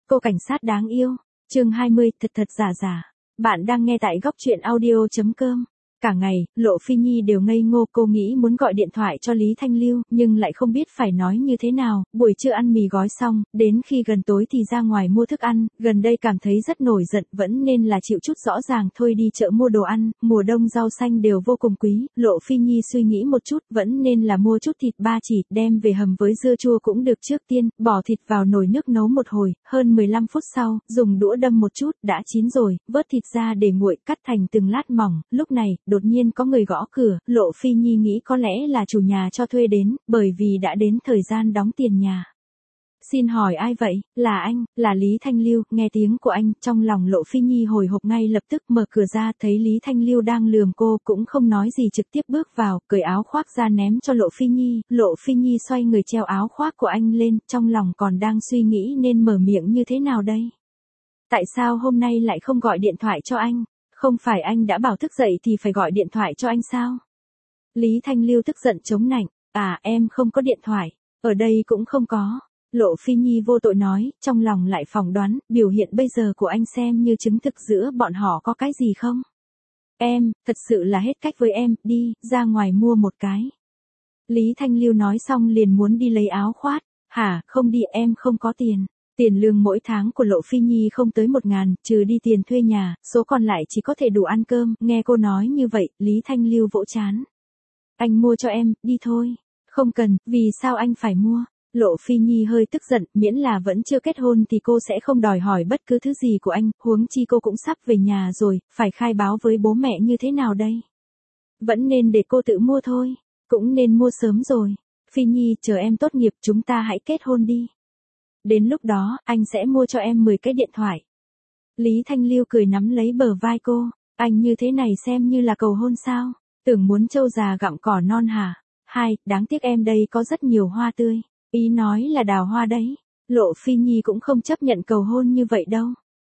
Cô cảnh sát đáng yêu. Chương 20, thật thật giả giả. Bạn đang nghe tại góc truyện audio.com. Cả ngày, Lộ Phi Nhi đều ngây ngô, cô nghĩ muốn gọi điện thoại cho Lý Thanh Lưu, nhưng lại không biết phải nói như thế nào. Buổi trưa ăn mì gói xong, đến khi gần tối thì ra ngoài mua thức ăn, gần đây cảm thấy rất nổi giận, vẫn nên là chịu chút rõ ràng thôi đi chợ mua đồ ăn, mùa đông rau xanh đều vô cùng quý. Lộ Phi Nhi suy nghĩ một chút, vẫn nên là mua chút thịt ba chỉ, đem về hầm với dưa chua cũng được. Trước tiên, bỏ thịt vào nồi nước nấu một hồi, hơn 15 phút sau, dùng đũa đâm một chút, đã chín rồi, vớt thịt ra để nguội, cắt thành từng lát mỏng. Lúc này, đột nhiên có người gõ cửa, Lộ Phi Nhi nghĩ có lẽ là chủ nhà cho thuê đến, bởi vì đã đến thời gian đóng tiền nhà. Xin hỏi ai vậy? Là anh, là Lý Thanh Lưu. Nghe tiếng của anh, trong lòng Lộ Phi Nhi hồi hộp, ngay lập tức mở cửa ra, thấy Lý Thanh Lưu đang lườm cô, cũng không nói gì trực tiếp bước vào, cởi áo khoác ra ném cho Lộ Phi Nhi. Lộ Phi Nhi xoay người treo áo khoác của anh lên, trong lòng còn đang suy nghĩ nên mở miệng như thế nào đây. Tại sao hôm nay lại không gọi điện thoại cho anh? Không phải anh đã bảo thức dậy thì phải gọi điện thoại cho anh sao? Lý Thanh Lưu tức giận chống nạnh, em không có điện thoại, ở đây cũng không có. Lộ Phi Nhi vô tội nói, trong lòng lại phỏng đoán, biểu hiện bây giờ của anh xem như chứng thực giữa bọn họ có cái gì không? Em, thật sự là hết cách với em, đi, ra ngoài mua một cái. Lý Thanh Lưu nói xong liền muốn đi lấy áo khoác, không đi, em không có tiền. Tiền lương mỗi tháng của Lộ Phi Nhi không tới 1.000, trừ đi tiền thuê nhà, số còn lại chỉ có thể đủ ăn cơm. Nghe cô nói như vậy, Lý Thanh Lưu vỗ trán. Anh mua cho em, đi thôi. Không cần, vì sao anh phải mua? Lộ Phi Nhi hơi tức giận, miễn là vẫn chưa kết hôn thì cô sẽ không đòi hỏi bất cứ thứ gì của anh, huống chi cô cũng sắp về nhà rồi, phải khai báo với bố mẹ như thế nào đây? Vẫn nên để cô tự mua thôi, cũng nên mua sớm rồi. Phi Nhi, chờ em tốt nghiệp chúng ta hãy kết hôn đi. Đến lúc đó, anh sẽ mua cho em 10 cái điện thoại. Lý Thanh Lưu cười nắm lấy bờ vai cô, anh như thế này xem như là cầu hôn sao? Tưởng muốn trâu già gặm cỏ non hả? Đáng tiếc em đây có rất nhiều hoa tươi. Ý nói là đào hoa đấy. Lộ Phi Nhi cũng không chấp nhận cầu hôn như vậy đâu.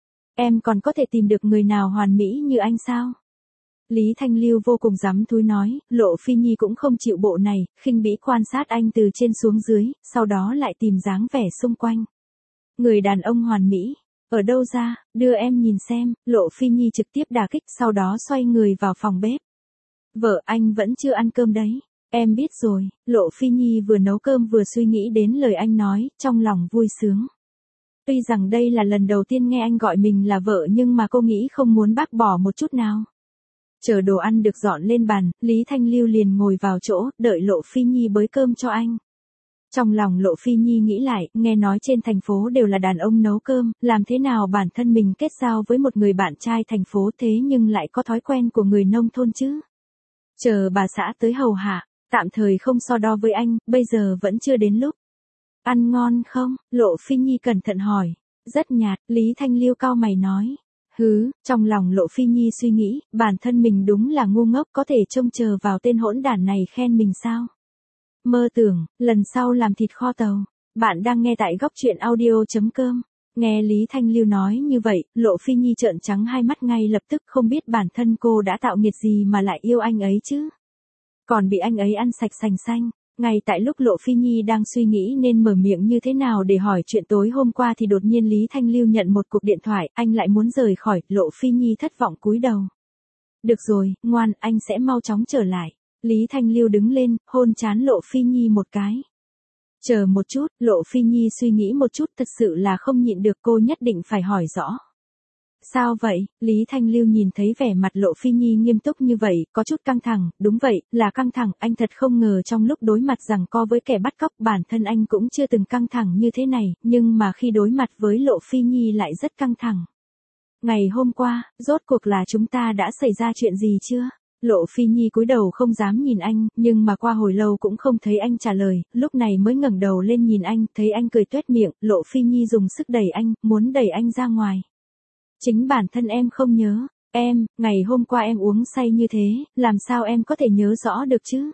Em còn có thể tìm được người nào hoàn mỹ như anh sao? Lý Thanh Lưu vô cùng giắm thúi nói, Lộ Phi Nhi cũng không chịu bộ này, khinh bỉ quan sát anh từ trên xuống dưới, sau đó lại tìm dáng vẻ xung quanh. Người đàn ông hoàn mỹ, ở đâu ra, đưa em nhìn xem. Lộ Phi Nhi trực tiếp đả kích, sau đó xoay người vào phòng bếp. Vợ, anh vẫn chưa ăn cơm đấy. Em biết rồi. Lộ Phi Nhi vừa nấu cơm vừa suy nghĩ đến lời anh nói, trong lòng vui sướng. Tuy rằng đây là lần đầu tiên nghe anh gọi mình là vợ nhưng mà cô nghĩ không muốn bác bỏ một chút nào. Chờ đồ ăn được dọn lên bàn, Lý Thanh Lưu liền ngồi vào chỗ, đợi Lộ Phi Nhi bới cơm cho anh. Trong lòng Lộ Phi Nhi nghĩ lại, nghe nói trên thành phố đều là đàn ông nấu cơm, làm thế nào bản thân mình kết giao với một người bạn trai thành phố thế nhưng lại có thói quen của người nông thôn chứ. Chờ bà xã tới hầu hạ, tạm thời không so đo với anh, bây giờ vẫn chưa đến lúc. Ăn ngon không? Lộ Phi Nhi cẩn thận hỏi. Rất nhạt, Lý Thanh Lưu cau mày nói. Trong lòng Lộ Phi Nhi suy nghĩ, bản thân mình đúng là ngu ngốc, có thể trông chờ vào tên hỗn đản này khen mình sao? Mơ tưởng, lần sau làm thịt kho tàu. Bạn đang nghe tại góc truyện audio.com. Nghe Lý Thanh Lưu nói như vậy, Lộ Phi Nhi trợn trắng hai mắt, ngay lập tức không biết bản thân cô đã tạo nghiệt gì mà lại yêu anh ấy chứ. Còn bị anh ấy ăn sạch sành xanh. Ngay tại lúc Lộ Phi Nhi đang suy nghĩ nên mở miệng như thế nào để hỏi chuyện tối hôm qua thì đột nhiên Lý Thanh Lưu nhận một cuộc điện thoại, anh lại muốn rời khỏi. Lộ Phi Nhi thất vọng cúi đầu. Được rồi, ngoan, anh sẽ mau chóng trở lại. Lý Thanh Lưu đứng lên, hôn trán Lộ Phi Nhi một cái. Chờ một chút, Lộ Phi Nhi suy nghĩ một chút, thật sự là không nhịn được, cô nhất định phải hỏi rõ. Sao vậy? Lý Thanh Lưu nhìn thấy vẻ mặt Lộ Phi Nhi nghiêm túc như vậy, có chút căng thẳng. Đúng vậy, là căng thẳng, anh thật không ngờ trong lúc đối mặt giằng co với kẻ bắt cóc, bản thân anh cũng chưa từng căng thẳng như thế này, nhưng mà khi đối mặt với Lộ Phi Nhi lại rất căng thẳng. Ngày hôm qua, rốt cuộc là chúng ta đã xảy ra chuyện gì chưa? Lộ Phi Nhi cúi đầu không dám nhìn anh, nhưng mà qua hồi lâu cũng không thấy anh trả lời, lúc này mới ngẩng đầu lên nhìn anh, thấy anh cười tuét miệng, Lộ Phi Nhi dùng sức đẩy anh, muốn đẩy anh ra ngoài. Chính bản thân em không nhớ, ngày hôm qua em uống say như thế, làm sao em có thể nhớ rõ được chứ?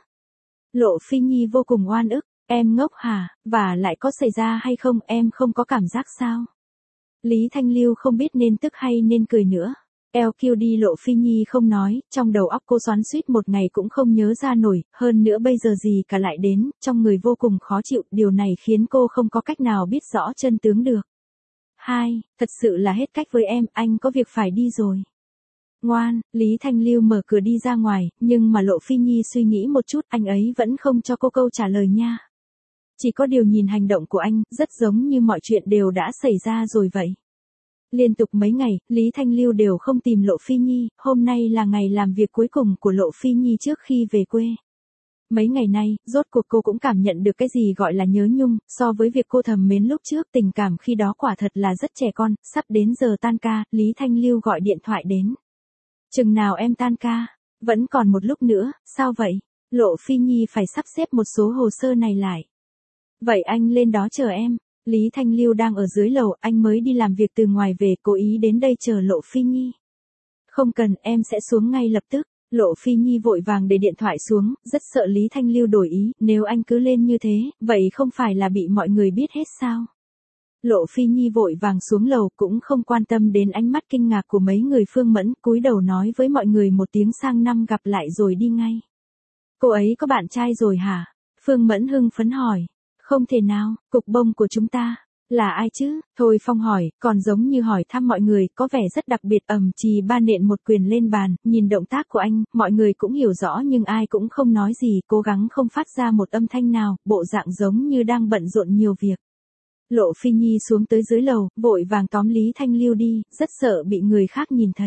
Lộ Phi Nhi vô cùng oan ức, em ngốc hả, và lại có xảy ra hay không, em không có cảm giác sao? Lý Thanh Lưu không biết nên tức hay nên cười nữa. LQD Lộ Phi Nhi không nói, trong đầu óc cô xoắn xuýt một ngày cũng không nhớ ra nổi, hơn nữa bây giờ gì cả lại đến, trong người vô cùng khó chịu, điều này khiến cô không có cách nào biết rõ chân tướng được. Hai, thật sự là hết cách với em, anh có việc phải đi rồi. Ngoan, Lý Thanh Lưu mở cửa đi ra ngoài, nhưng mà Lộ Phi Nhi suy nghĩ một chút, anh ấy vẫn không cho cô câu trả lời nha. Chỉ có điều nhìn hành động của anh, rất giống như mọi chuyện đều đã xảy ra rồi vậy. Liên tục mấy ngày, Lý Thanh Lưu đều không tìm Lộ Phi Nhi, hôm nay là ngày làm việc cuối cùng của Lộ Phi Nhi trước khi về quê. Mấy ngày nay, rốt cuộc cô cũng cảm nhận được cái gì gọi là nhớ nhung, so với việc cô thầm mến lúc trước, tình cảm khi đó quả thật là rất trẻ con, sắp đến giờ tan ca, Lý Thanh Lưu gọi điện thoại đến. Chừng nào em tan ca? Vẫn còn một lúc nữa, sao vậy? Lộ Phi Nhi phải sắp xếp một số hồ sơ này lại. Vậy anh lên đó chờ em. Lý Thanh Lưu đang ở dưới lầu, anh mới đi làm việc từ ngoài về, cố ý đến đây chờ Lộ Phi Nhi. Không cần, em sẽ xuống ngay lập tức. Lộ Phi Nhi vội vàng để điện thoại xuống, rất sợ Lý Thanh Lưu đổi ý, nếu anh cứ lên như thế, vậy không phải là bị mọi người biết hết sao? Lộ Phi Nhi vội vàng xuống lầu, cũng không quan tâm đến ánh mắt kinh ngạc của mấy người Phương Mẫn, cúi đầu nói với mọi người một tiếng sang năm gặp lại rồi đi ngay. Cô ấy có bạn trai rồi hả? Phương Mẫn hưng phấn hỏi. Không thể nào, cục bông của chúng ta. Là ai chứ? Thôi Phong hỏi, còn giống như hỏi thăm mọi người, có vẻ rất đặc biệt. Chì ba nện một quyền lên bàn, nhìn động tác của anh, mọi người cũng hiểu rõ nhưng ai cũng không nói gì, cố gắng không phát ra một âm thanh nào, bộ dạng giống như đang bận rộn nhiều việc. Lộ Phi Nhi xuống tới dưới lầu, vội vàng tóm Lý Thanh Lưu đi, rất sợ bị người khác nhìn thấy.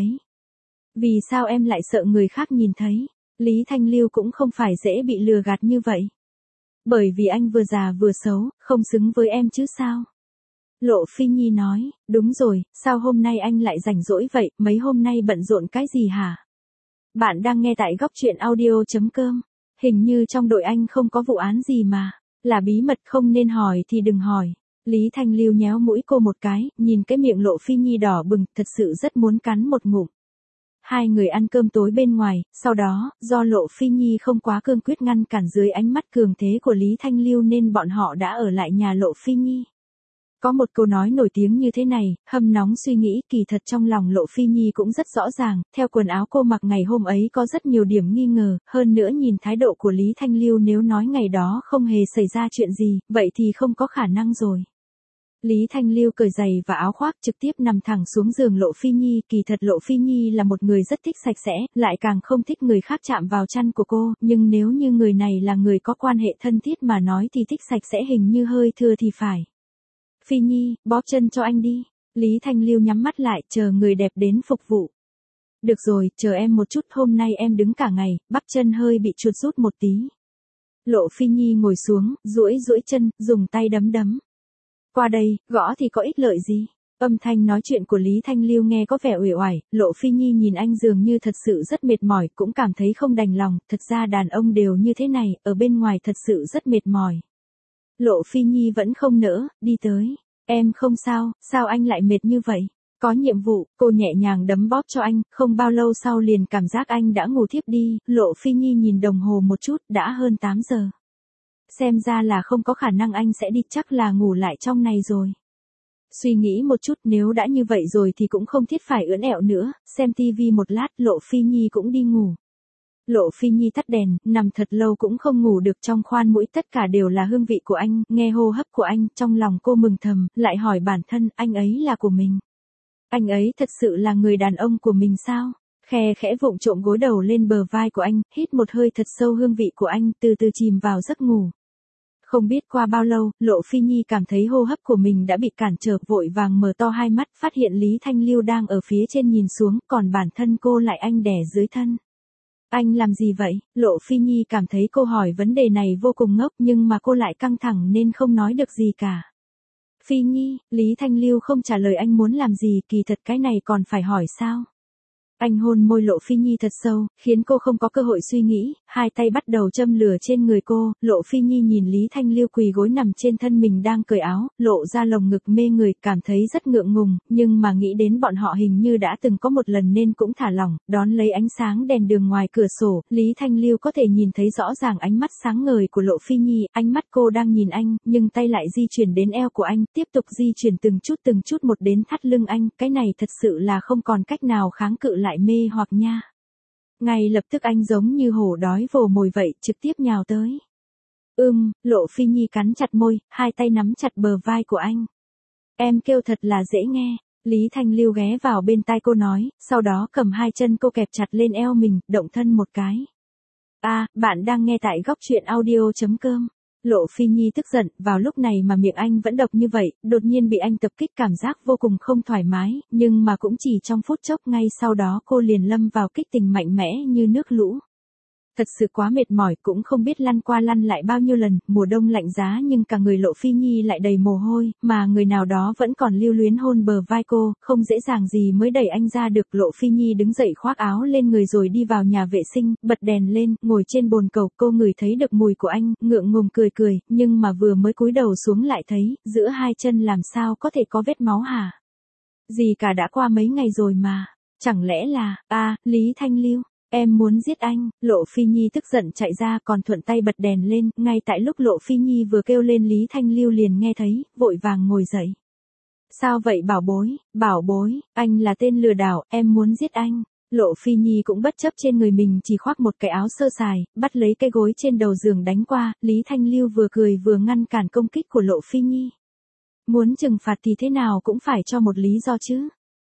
Vì sao em lại sợ người khác nhìn thấy? Lý Thanh Lưu cũng không phải dễ bị lừa gạt như vậy. Bởi vì anh vừa già vừa xấu, không xứng với em chứ sao? Lộ Phi Nhi nói, đúng rồi, sao hôm nay anh lại rảnh rỗi vậy, mấy hôm nay bận rộn cái gì hả? Bạn đang nghe tại góc truyện audio.com. Hình như trong đội anh không có vụ án gì mà, là bí mật không nên hỏi thì đừng hỏi. Lý Thanh Lưu nhéo mũi cô một cái, nhìn cái miệng Lộ Phi Nhi đỏ bừng, thật sự rất muốn cắn một ngụm. Hai người ăn cơm tối bên ngoài, sau đó, do Lộ Phi Nhi không quá cương quyết ngăn cản dưới ánh mắt cường thế của Lý Thanh Lưu nên bọn họ đã ở lại nhà Lộ Phi Nhi. Có một câu nói nổi tiếng như thế này, hâm nóng suy nghĩ, kỳ thật trong lòng Lộ Phi Nhi cũng rất rõ ràng, theo quần áo cô mặc ngày hôm ấy có rất nhiều điểm nghi ngờ, hơn nữa nhìn thái độ của Lý Thanh Lưu nếu nói ngày đó không hề xảy ra chuyện gì, vậy thì không có khả năng rồi. Lý Thanh Lưu cởi giày và áo khoác trực tiếp nằm thẳng xuống giường Lộ Phi Nhi, kỳ thật Lộ Phi Nhi là một người rất thích sạch sẽ, lại càng không thích người khác chạm vào chăn của cô, nhưng nếu như người này là người có quan hệ thân thiết mà nói thì thích sạch sẽ hình như hơi thừa thì phải. Phi Nhi, bóp chân cho anh đi. Lý Thanh Lưu nhắm mắt lại, chờ người đẹp đến phục vụ. Được rồi, chờ em một chút, hôm nay em đứng cả ngày, bắp chân hơi bị chuột rút một tí. Lộ Phi Nhi ngồi xuống, duỗi chân, dùng tay đấm đấm. Qua đây, gõ thì có ích lợi gì? Âm thanh nói chuyện của Lý Thanh Lưu nghe có vẻ uể oải, Lộ Phi Nhi nhìn anh dường như thật sự rất mệt mỏi, cũng cảm thấy không đành lòng, thật ra đàn ông đều như thế này, ở bên ngoài thật sự rất mệt mỏi. Lộ Phi Nhi vẫn không nỡ, đi tới. Em không sao, sao anh lại mệt như vậy? Có nhiệm vụ, cô nhẹ nhàng đấm bóp cho anh, không bao lâu sau liền cảm giác anh đã ngủ thiếp đi, Lộ Phi Nhi nhìn đồng hồ một chút, đã hơn 8 giờ. Xem ra là không có khả năng anh sẽ đi, chắc là ngủ lại trong này rồi. Suy nghĩ một chút, nếu đã như vậy rồi thì cũng không thiết phải ưỡn ẹo nữa, xem tivi một lát, Lộ Phi Nhi cũng đi ngủ. Lộ Phi Nhi tắt đèn, nằm thật lâu cũng không ngủ được, trong khoan mũi tất cả đều là hương vị của anh, nghe hô hấp của anh, trong lòng cô mừng thầm, lại hỏi bản thân, anh ấy là của mình. Anh ấy thật sự là người đàn ông của mình sao? Khe khẽ vụng trộm gối đầu lên bờ vai của anh, hít một hơi thật sâu hương vị của anh, từ từ chìm vào giấc ngủ. Không biết qua bao lâu, Lộ Phi Nhi cảm thấy hô hấp của mình đã bị cản trở, vội vàng mở to hai mắt, phát hiện Lý Thanh Lưu đang ở phía trên nhìn xuống, còn bản thân cô lại anh đè dưới thân. Anh làm gì vậy? Lộ Phi Nhi cảm thấy câu hỏi vấn đề này vô cùng ngốc nhưng mà cô lại căng thẳng nên không nói được gì cả. Phi Nhi, Lý Thanh Lưu không trả lời anh muốn làm gì, kỳ thật cái này còn phải hỏi sao? Anh hôn môi Lộ Phi Nhi thật sâu, khiến cô không có cơ hội suy nghĩ, hai tay bắt đầu châm lửa trên người cô, Lộ Phi Nhi nhìn Lý Thanh Lưu quỳ gối nằm trên thân mình đang cởi áo, lộ ra lồng ngực mê người, cảm thấy rất ngượng ngùng, nhưng mà nghĩ đến bọn họ hình như đã từng có một lần nên cũng thả lỏng, đón lấy ánh sáng đèn đường ngoài cửa sổ, Lý Thanh Lưu có thể nhìn thấy rõ ràng ánh mắt sáng ngời của Lộ Phi Nhi, ánh mắt cô đang nhìn anh, nhưng tay lại di chuyển đến eo của anh, tiếp tục di chuyển từng chút một đến thắt lưng anh, cái này thật sự là không còn cách nào kháng cự lại mê hoặc nha. Ngay lập tức anh giống như hổ đói vồ mồi vậy, trực tiếp nhào tới. Lộ Phi Nhi cắn chặt môi, hai tay nắm chặt bờ vai của anh. Em kêu thật là dễ nghe. Lý Thanh Lưu ghé vào bên tai cô nói, sau đó cầm hai chân cô kẹp chặt lên eo mình, động thân một cái. Bạn đang nghe tại góc chuyện audio.com. Lộ Phi Nhi tức giận, vào lúc này mà miệng anh vẫn độc như vậy, đột nhiên bị anh tập kích cảm giác vô cùng không thoải mái, nhưng mà cũng chỉ trong phút chốc ngay sau đó cô liền lâm vào kích tình mạnh mẽ như nước lũ. Thật sự quá mệt mỏi cũng không biết lăn qua lăn lại bao nhiêu lần, mùa đông lạnh giá nhưng cả người Lộ Phi Nhi lại đầy mồ hôi, mà người nào đó vẫn còn lưu luyến hôn bờ vai cô, không dễ dàng gì mới đẩy anh ra được. Lộ Phi Nhi đứng dậy khoác áo lên người rồi đi vào nhà vệ sinh, bật đèn lên, ngồi trên bồn cầu, cô ngửi thấy được mùi của anh, ngượng ngùng cười cười, nhưng mà vừa mới cúi đầu xuống lại thấy, giữa hai chân làm sao có thể có vết máu hả? Gì cả đã qua mấy ngày rồi mà, chẳng lẽ là, Lý Thanh Lưu. Em muốn giết anh, Lộ Phi Nhi tức giận chạy ra còn thuận tay bật đèn lên, ngay tại lúc Lộ Phi Nhi vừa kêu lên Lý Thanh Lưu liền nghe thấy, vội vàng ngồi dậy. Sao vậy bảo bối, anh là tên lừa đảo, em muốn giết anh. Lộ Phi Nhi cũng bất chấp trên người mình chỉ khoác một cái áo sơ sài, bắt lấy cái gối trên đầu giường đánh qua, Lý Thanh Lưu vừa cười vừa ngăn cản công kích của Lộ Phi Nhi. Muốn trừng phạt thì thế nào cũng phải cho một lý do chứ.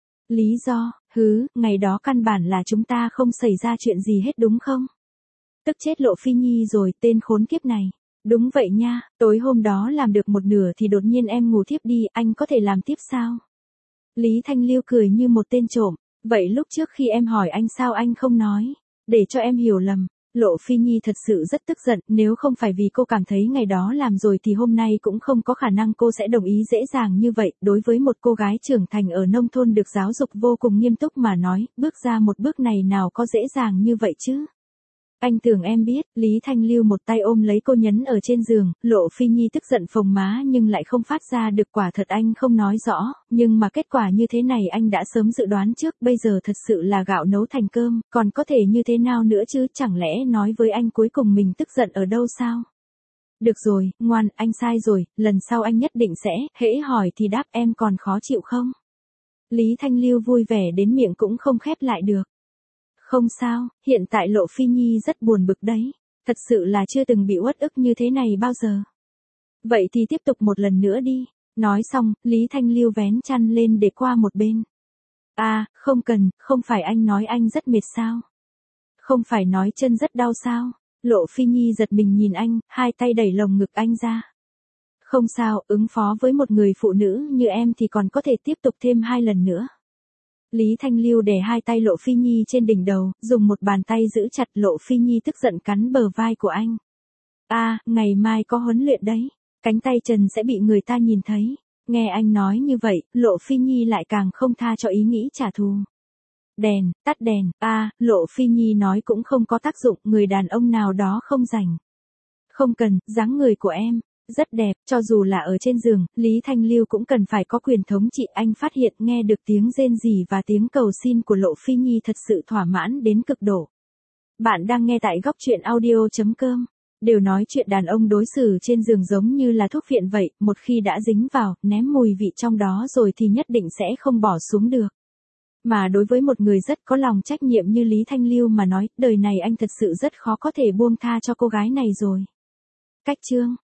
Lý do, ngày đó căn bản là chúng ta không xảy ra chuyện gì hết đúng không? Tức chết Lộ Phi Nhi rồi, tên khốn kiếp này. Đúng vậy nha, tối hôm đó làm được một nửa thì đột nhiên em ngủ thiếp đi, anh có thể làm tiếp sao? Lý Thanh Lưu cười như một tên trộm, vậy lúc trước khi em hỏi anh sao anh không nói? Để cho em hiểu lầm. Lộ Phi Nhi thật sự rất tức giận, nếu không phải vì cô cảm thấy ngày đó làm rồi thì hôm nay cũng không có khả năng cô sẽ đồng ý dễ dàng như vậy. Đối với một cô gái trưởng thành ở nông thôn được giáo dục vô cùng nghiêm túc mà nói, bước ra một bước này nào có dễ dàng như vậy chứ. Anh tưởng em biết, Lý Thanh Lưu một tay ôm lấy cô nhấn ở trên giường, Lộ Phi Nhi tức giận phồng má nhưng lại không phát ra được, quả thật anh không nói rõ, nhưng mà kết quả như thế này anh đã sớm dự đoán trước, bây giờ thật sự là gạo nấu thành cơm, còn có thể như thế nào nữa chứ, chẳng lẽ nói với anh cuối cùng mình tức giận ở đâu sao? Được rồi, ngoan, anh sai rồi, lần sau anh nhất định sẽ, hễ hỏi thì đáp, em còn khó chịu không? Lý Thanh Lưu vui vẻ đến miệng cũng không khép lại được. Không sao, hiện tại Lộ Phi Nhi rất buồn bực đấy. Thật sự là chưa từng bị uất ức như thế này bao giờ. Vậy thì tiếp tục một lần nữa đi. Nói xong, Lý Thanh Lưu vén chăn lên để qua một bên. Không cần, không phải anh nói anh rất mệt sao? Không phải nói chân rất đau sao? Lộ Phi Nhi giật mình nhìn anh, hai tay đẩy lồng ngực anh ra. Không sao, ứng phó với một người phụ nữ như em thì còn có thể tiếp tục thêm 2 lần nữa. Lý Thanh Lưu đè hai tay Lộ Phi Nhi trên đỉnh đầu, dùng một bàn tay giữ chặt. Lộ Phi Nhi tức giận cắn bờ vai của anh. Ngày mai có huấn luyện đấy, cánh tay trần sẽ bị người ta nhìn thấy. Nghe anh nói như vậy, Lộ Phi Nhi lại càng không tha cho ý nghĩ trả thù. Tắt đèn, Lộ Phi Nhi nói cũng không có tác dụng, người đàn ông nào đó không rảnh. Không cần, dáng người của em rất đẹp, cho dù là ở trên giường, Lý Thanh Lưu cũng cần phải có quyền thống trị. Anh phát hiện nghe được tiếng rên rỉ và tiếng cầu xin của Lộ Phi Nhi thật sự thỏa mãn đến cực độ. Bạn đang nghe tại góc chuyện audio.com. Đều nói chuyện đàn ông đối xử trên giường giống như là thuốc viện vậy, một khi đã dính vào, ném mùi vị trong đó rồi thì nhất định sẽ không bỏ xuống được. Mà đối với một người rất có lòng trách nhiệm như Lý Thanh Lưu mà nói, đời này anh thật sự rất khó có thể buông tha cho cô gái này rồi. Cách chương